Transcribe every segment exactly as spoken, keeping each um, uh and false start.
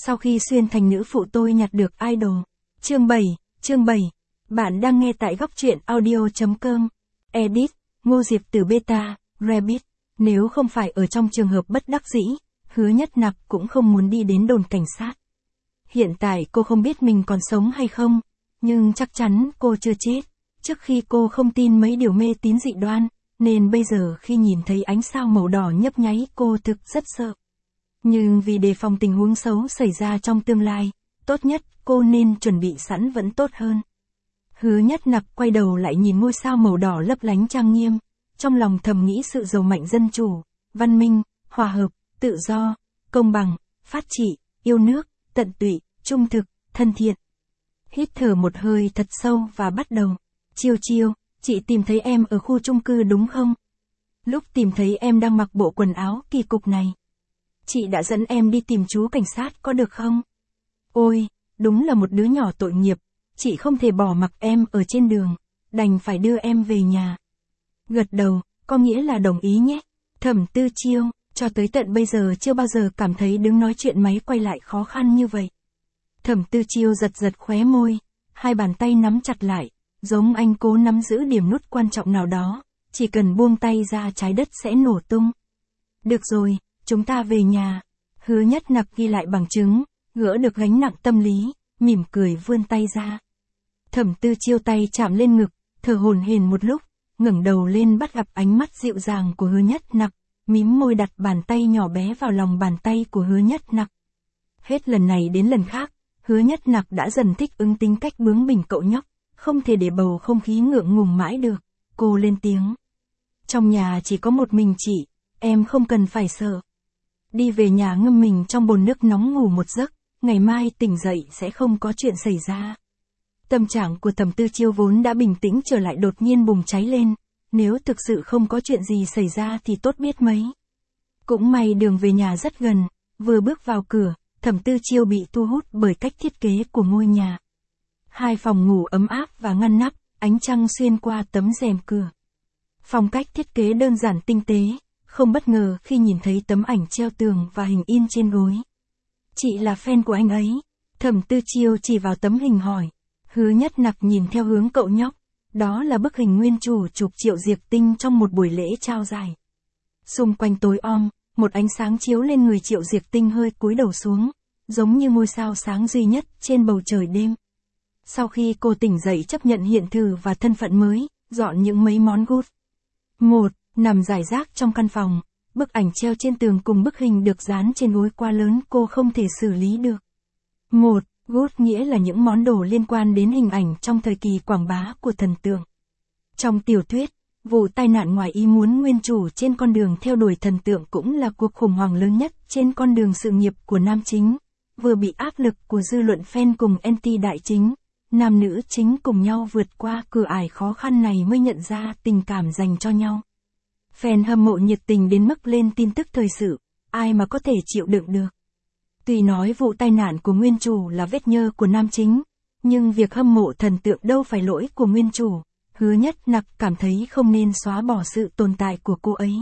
Sau khi xuyên thành nữ phụ tôi nhặt được idol. Chương bảy, chương bảy. Bạn đang nghe tại góc truyện audio chấm com. Edit, Ngô Diệp từ Beta, Rabbit. Nếu không phải ở trong trường hợp bất đắc dĩ, Hứa Nhất Nặc cũng không muốn đi đến đồn cảnh sát. Hiện tại cô không biết mình còn sống hay không, nhưng chắc chắn cô chưa chết. Trước khi cô không tin mấy điều mê tín dị đoan, nên bây giờ khi nhìn thấy ánh sao màu đỏ nhấp nháy cô thực rất sợ. Nhưng vì đề phòng tình huống xấu xảy ra trong tương lai, tốt nhất cô nên chuẩn bị sẵn vẫn tốt hơn. Hứa Nhất Nặc quay đầu lại nhìn ngôi sao màu đỏ lấp lánh trang nghiêm, trong lòng thầm nghĩ sự giàu mạnh dân chủ, văn minh, hòa hợp, tự do, công bằng, phát trị, yêu nước, tận tụy, trung thực, thân thiện. Hít thở một hơi thật sâu và bắt đầu. Chiêu chiêu, chị tìm thấy em ở khu chung cư đúng không? Lúc tìm thấy em đang mặc bộ quần áo kỳ cục này. Chị đã dẫn em đi tìm chú cảnh sát có được không? Ôi, đúng là một đứa nhỏ tội nghiệp, chị không thể bỏ mặc em ở trên đường, đành phải đưa em về nhà. Gật đầu, có nghĩa là đồng ý nhé. Thẩm Tư Chiêu, cho tới tận bây giờ chưa bao giờ cảm thấy đứng nói chuyện máy quay lại khó khăn như vậy. Thẩm Tư Chiêu giật giật khóe môi, hai bàn tay nắm chặt lại, giống anh cố nắm giữ điểm nút quan trọng nào đó, chỉ cần buông tay ra trái đất sẽ nổ tung. Được rồi, chúng ta về nhà. Hứa Nhất Nặc ghi lại bằng chứng, gỡ được gánh nặng tâm lý, mỉm cười vươn tay ra. Thẩm Tư Chiêu tay chạm lên ngực, thở hổn hển một lúc, ngẩng đầu lên bắt gặp ánh mắt dịu dàng của Hứa Nhất Nặc, mím môi đặt bàn tay nhỏ bé vào lòng bàn tay của Hứa Nhất Nặc. Hết lần này đến lần khác, Hứa Nhất Nặc đã dần thích ứng tính cách bướng bỉnh cậu nhóc, không thể để bầu không khí ngượng ngùng mãi được. Cô lên tiếng. Trong nhà chỉ có một mình chị, em không cần phải sợ. Đi về nhà ngâm mình trong bồn nước nóng ngủ một giấc, ngày mai tỉnh dậy sẽ không có chuyện xảy ra. Tâm trạng của Thẩm Tư Chiêu vốn đã bình tĩnh trở lại đột nhiên bùng cháy lên, nếu thực sự không có chuyện gì xảy ra thì tốt biết mấy. Cũng may đường về nhà rất gần, vừa bước vào cửa, Thẩm Tư Chiêu bị thu hút bởi cách thiết kế của ngôi nhà. Hai phòng ngủ ấm áp và ngăn nắp, ánh trăng xuyên qua tấm rèm cửa. Phong cách thiết kế đơn giản tinh tế, không bất ngờ khi nhìn thấy tấm ảnh treo tường và hình in trên gối. Chị là fan của anh ấy. Thẩm Tư Chiêu chỉ vào tấm hình hỏi. Hứa Nhất Nặc nhìn theo hướng cậu nhóc. Đó là bức hình nguyên chủ chụp Triệu Diệc Tinh trong một buổi lễ trao giải. Xung quanh tối om, một ánh sáng chiếu lên người Triệu Diệc Tinh hơi cúi đầu xuống, giống như ngôi sao sáng duy nhất trên bầu trời đêm. Sau khi cô tỉnh dậy chấp nhận hiện thực và thân phận mới, dọn những mấy món good. Một, nằm rải rác trong căn phòng, bức ảnh treo trên tường cùng bức hình được dán trên gối quá lớn cô không thể xử lý được. Một, good nghĩa là những món đồ liên quan đến hình ảnh trong thời kỳ quảng bá của thần tượng. Trong tiểu thuyết, vụ tai nạn ngoài ý muốn nguyên chủ trên con đường theo đuổi thần tượng cũng là cuộc khủng hoảng lớn nhất trên con đường sự nghiệp của nam chính, vừa bị áp lực của dư luận fan cùng anti đại chính. Nam nữ chính cùng nhau vượt qua cửa ải khó khăn này mới nhận ra tình cảm dành cho nhau. Fan hâm mộ nhiệt tình đến mức lên tin tức thời sự, ai mà có thể chịu đựng được. Tuy nói vụ tai nạn của nguyên chủ là vết nhơ của nam chính, nhưng việc hâm mộ thần tượng đâu phải lỗi của nguyên chủ. Hứa Nhất Nặc cảm thấy không nên xóa bỏ sự tồn tại của cô ấy.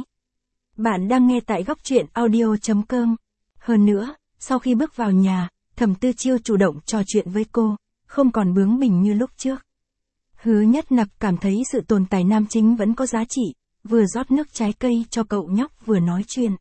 Bạn đang nghe tại góc truyện audio chấm com. Hơn nữa, sau khi bước vào nhà, Thẩm Tư Chiêu chủ động trò chuyện với cô, không còn bướng bỉnh như lúc trước. Hứa Nhất Nặc cảm thấy sự tồn tại nam chính vẫn có giá trị, vừa rót nước trái cây cho cậu nhóc vừa nói chuyện.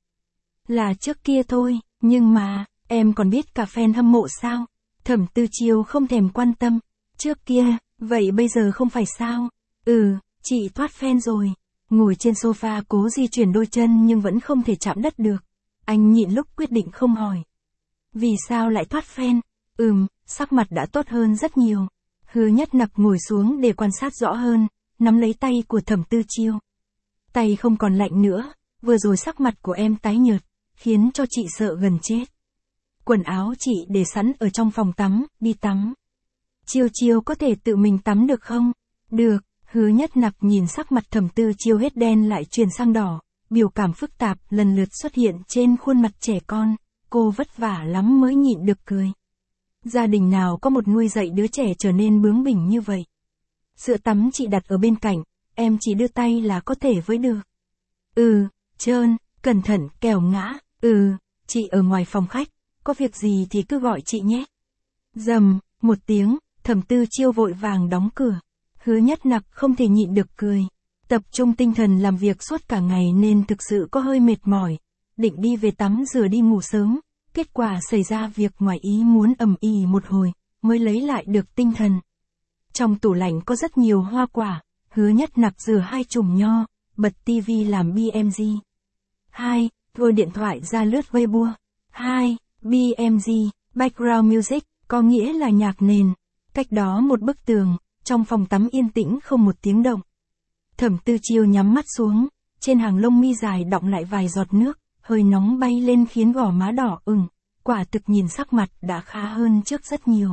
Là trước kia thôi, nhưng mà, em còn biết cả fan hâm mộ sao? Thẩm Tư Chiêu không thèm quan tâm. Trước kia, vậy bây giờ không phải sao? Ừ, chị thoát fan rồi. Ngồi trên sofa cố di chuyển đôi chân nhưng vẫn không thể chạm đất được. Anh nhịn lúc quyết định không hỏi. Vì sao lại thoát fan? Ừm, sắc mặt đã tốt hơn rất nhiều. Hứa Nhất Nặc ngồi xuống để quan sát rõ hơn, nắm lấy tay của Thẩm Tư Chiêu. Tay không còn lạnh nữa, vừa rồi sắc mặt của em tái nhợt, khiến cho chị sợ gần chết. Quần áo chị để sẵn ở trong phòng tắm, đi tắm. Chiêu Chiêu có thể tự mình tắm được không? Được, Hứa Nhất Nặc nhìn sắc mặt Thẩm Tư Chiêu hết đen lại chuyển sang đỏ, biểu cảm phức tạp lần lượt xuất hiện trên khuôn mặt trẻ con, cô vất vả lắm mới nhịn được cười. Gia đình nào có một nuôi dạy đứa trẻ trở nên bướng bỉnh như vậy. Sữa tắm chị đặt ở bên cạnh, em chỉ đưa tay là có thể với được. Ừ, trơn, cẩn thận, kẻo ngã. Ừ, chị ở ngoài phòng khách, có việc gì thì cứ gọi chị nhé. Rầm, một tiếng, Thẩm Tư Chiêu vội vàng đóng cửa. Hứa Nhất Nặc không thể nhịn được cười. Tập trung tinh thần làm việc suốt cả ngày nên thực sự có hơi mệt mỏi. Định đi về tắm rửa đi ngủ sớm. Kết quả xảy ra việc ngoài ý muốn ầm ĩ một hồi, mới lấy lại được tinh thần. Trong tủ lạnh có rất nhiều hoa quả. Hứa Nhất Nặc rửa hai chùm nho, bật tivi làm bê em giê. hai. Lôi điện thoại ra lướt Weibo. hai. bê em giê, Background Music, có nghĩa là nhạc nền. Cách đó một bức tường, trong phòng tắm yên tĩnh không một tiếng động. Thẩm Tư Chiêu nhắm mắt xuống, trên hàng lông mi dài đọng lại vài giọt nước, hơi nóng bay lên khiến gò má đỏ ửng, quả thực nhìn sắc mặt đã khá hơn trước rất nhiều.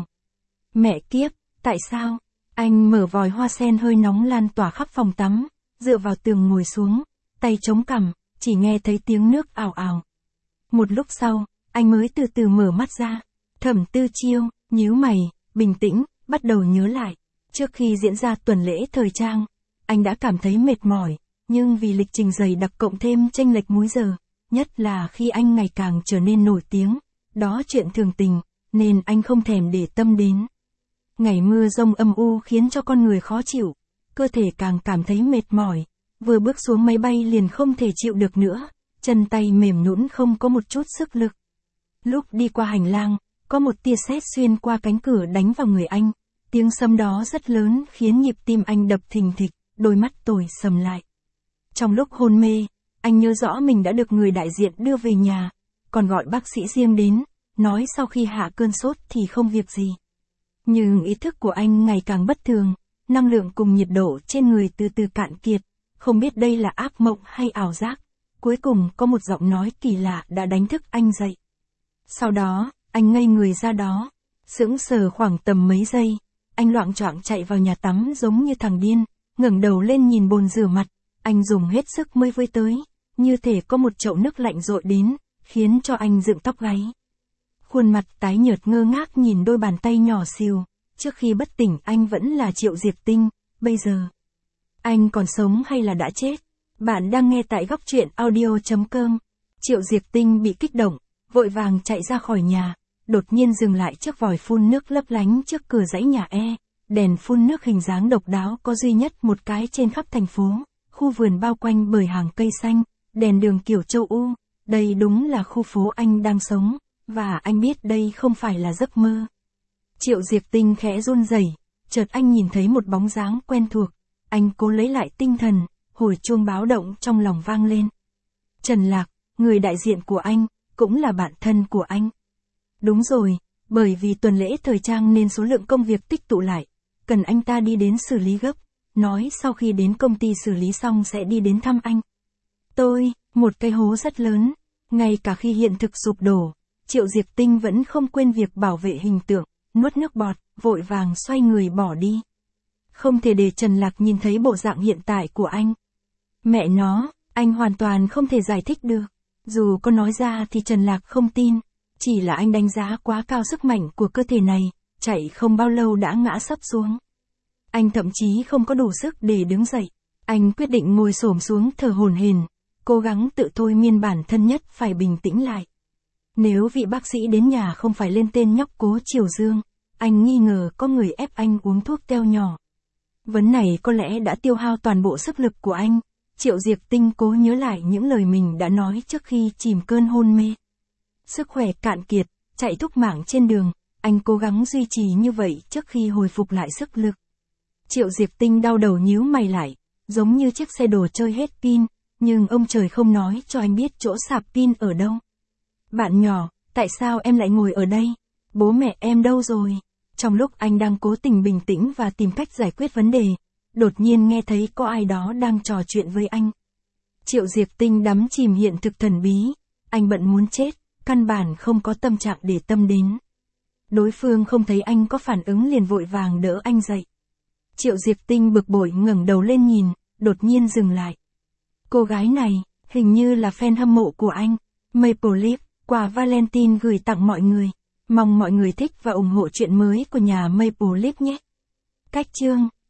Mẹ kiếp, tại sao? Anh mở vòi hoa sen hơi nóng lan tỏa khắp phòng tắm, dựa vào tường ngồi xuống, tay chống cằm, chỉ nghe thấy tiếng nước ào ào. Một lúc sau, anh mới từ từ mở mắt ra. Thẩm Tư Chiêu, nhíu mày, bình tĩnh, bắt đầu nhớ lại. Trước khi diễn ra tuần lễ thời trang, anh đã cảm thấy mệt mỏi, nhưng vì lịch trình dày đặc cộng thêm chênh lệch múi giờ, nhất là khi anh ngày càng trở nên nổi tiếng, đó chuyện thường tình, nên anh không thèm để tâm đến. Ngày mưa rông âm u khiến cho con người khó chịu, cơ thể càng cảm thấy mệt mỏi, vừa bước xuống máy bay liền không thể chịu được nữa, chân tay mềm nhũn không có một chút sức lực. Lúc đi qua hành lang, có một tia sét xuyên qua cánh cửa đánh vào người anh, tiếng sấm đó rất lớn khiến nhịp tim anh đập thình thịch, đôi mắt tối sầm lại. Trong lúc hôn mê, anh nhớ rõ mình đã được người đại diện đưa về nhà, còn gọi bác sĩ riêng đến, nói sau khi hạ cơn sốt thì không việc gì. Nhưng ý thức của anh ngày càng bất thường, năng lượng cùng nhiệt độ trên người từ từ cạn kiệt, không biết đây là ác mộng hay ảo giác. Cuối cùng có một giọng nói kỳ lạ đã đánh thức anh dậy. Sau đó, anh ngây người ra đó, sững sờ khoảng tầm mấy giây, anh loạng choạng chạy vào nhà tắm giống như thằng điên, ngẩng đầu lên nhìn bồn rửa mặt, anh dùng hết sức mới vơi tới, như thể có một chậu nước lạnh dội đến, khiến cho anh dựng tóc gáy. Khuôn mặt tái nhợt ngơ ngác nhìn đôi bàn tay nhỏ xìu, trước khi bất tỉnh anh vẫn là Triệu Diệp Tinh, bây giờ anh còn sống hay là đã chết? Bạn đang nghe tại góc truyện audio chấm com. Triệu Diệp Tinh bị kích động, vội vàng chạy ra khỏi nhà, đột nhiên dừng lại trước vòi phun nước lấp lánh trước cửa dãy nhà E, đèn phun nước hình dáng độc đáo có duy nhất một cái trên khắp thành phố, khu vườn bao quanh bởi hàng cây xanh, đèn đường kiểu châu U, đây đúng là khu phố anh đang sống, và anh biết đây không phải là giấc mơ. Triệu Diệp Tinh khẽ run rẩy, chợt anh nhìn thấy một bóng dáng quen thuộc, anh cố lấy lại tinh thần, hồi chuông báo động trong lòng vang lên. Trần Lạc, người đại diện của anh, cũng là bạn thân của anh. Đúng rồi, bởi vì tuần lễ thời trang nên số lượng công việc tích tụ lại, cần anh ta đi đến xử lý gấp, nói sau khi đến công ty xử lý xong sẽ đi đến thăm anh. Tôi, một cái hố rất lớn, ngay cả khi hiện thực sụp đổ, Triệu Diệp Tinh vẫn không quên việc bảo vệ hình tượng, nuốt nước bọt, vội vàng xoay người bỏ đi. Không thể để Trần Lạc nhìn thấy bộ dạng hiện tại của anh. Mẹ nó, anh hoàn toàn không thể giải thích được. Dù có nói ra thì Trần Lạc không tin, chỉ là anh đánh giá quá cao sức mạnh của cơ thể này, chạy không bao lâu đã ngã sấp xuống. Anh thậm chí không có đủ sức để đứng dậy, anh quyết định ngồi xổm xuống thở hổn hển, cố gắng tự thôi miên bản thân nhất phải bình tĩnh lại. Nếu vị bác sĩ đến nhà không phải lên tên nhóc Cố Triều Dương, anh nghi ngờ có người ép anh uống thuốc teo nhỏ. Vấn này có lẽ đã tiêu hao toàn bộ sức lực của anh. Triệu Diệp Tinh cố nhớ lại những lời mình đã nói trước khi chìm cơn hôn mê. Sức khỏe cạn kiệt, chạy thúc mạng trên đường, anh cố gắng duy trì như vậy trước khi hồi phục lại sức lực. Triệu Diệp Tinh đau đầu nhíu mày lại, giống như chiếc xe đồ chơi hết pin, nhưng ông trời không nói cho anh biết chỗ sạc pin ở đâu. Bạn nhỏ, tại sao em lại ngồi ở đây? Bố mẹ em đâu rồi? Trong lúc anh đang cố tình bình tĩnh và tìm cách giải quyết vấn đề, đột nhiên nghe thấy có ai đó đang trò chuyện với anh. Triệu Diệp Tinh đắm chìm hiện thực thần bí, anh bận muốn chết, căn bản không có tâm trạng để tâm đến. Đối phương không thấy anh có phản ứng liền vội vàng đỡ anh dậy. Triệu Diệp Tinh bực bội ngẩng đầu lên nhìn, đột nhiên dừng lại. Cô gái này, hình như là fan hâm mộ của anh. Maple Leaf, quà Valentine gửi tặng mọi người. Mong mọi người thích và ủng hộ chuyện mới của nhà Maple Leaf nhé. Cách chương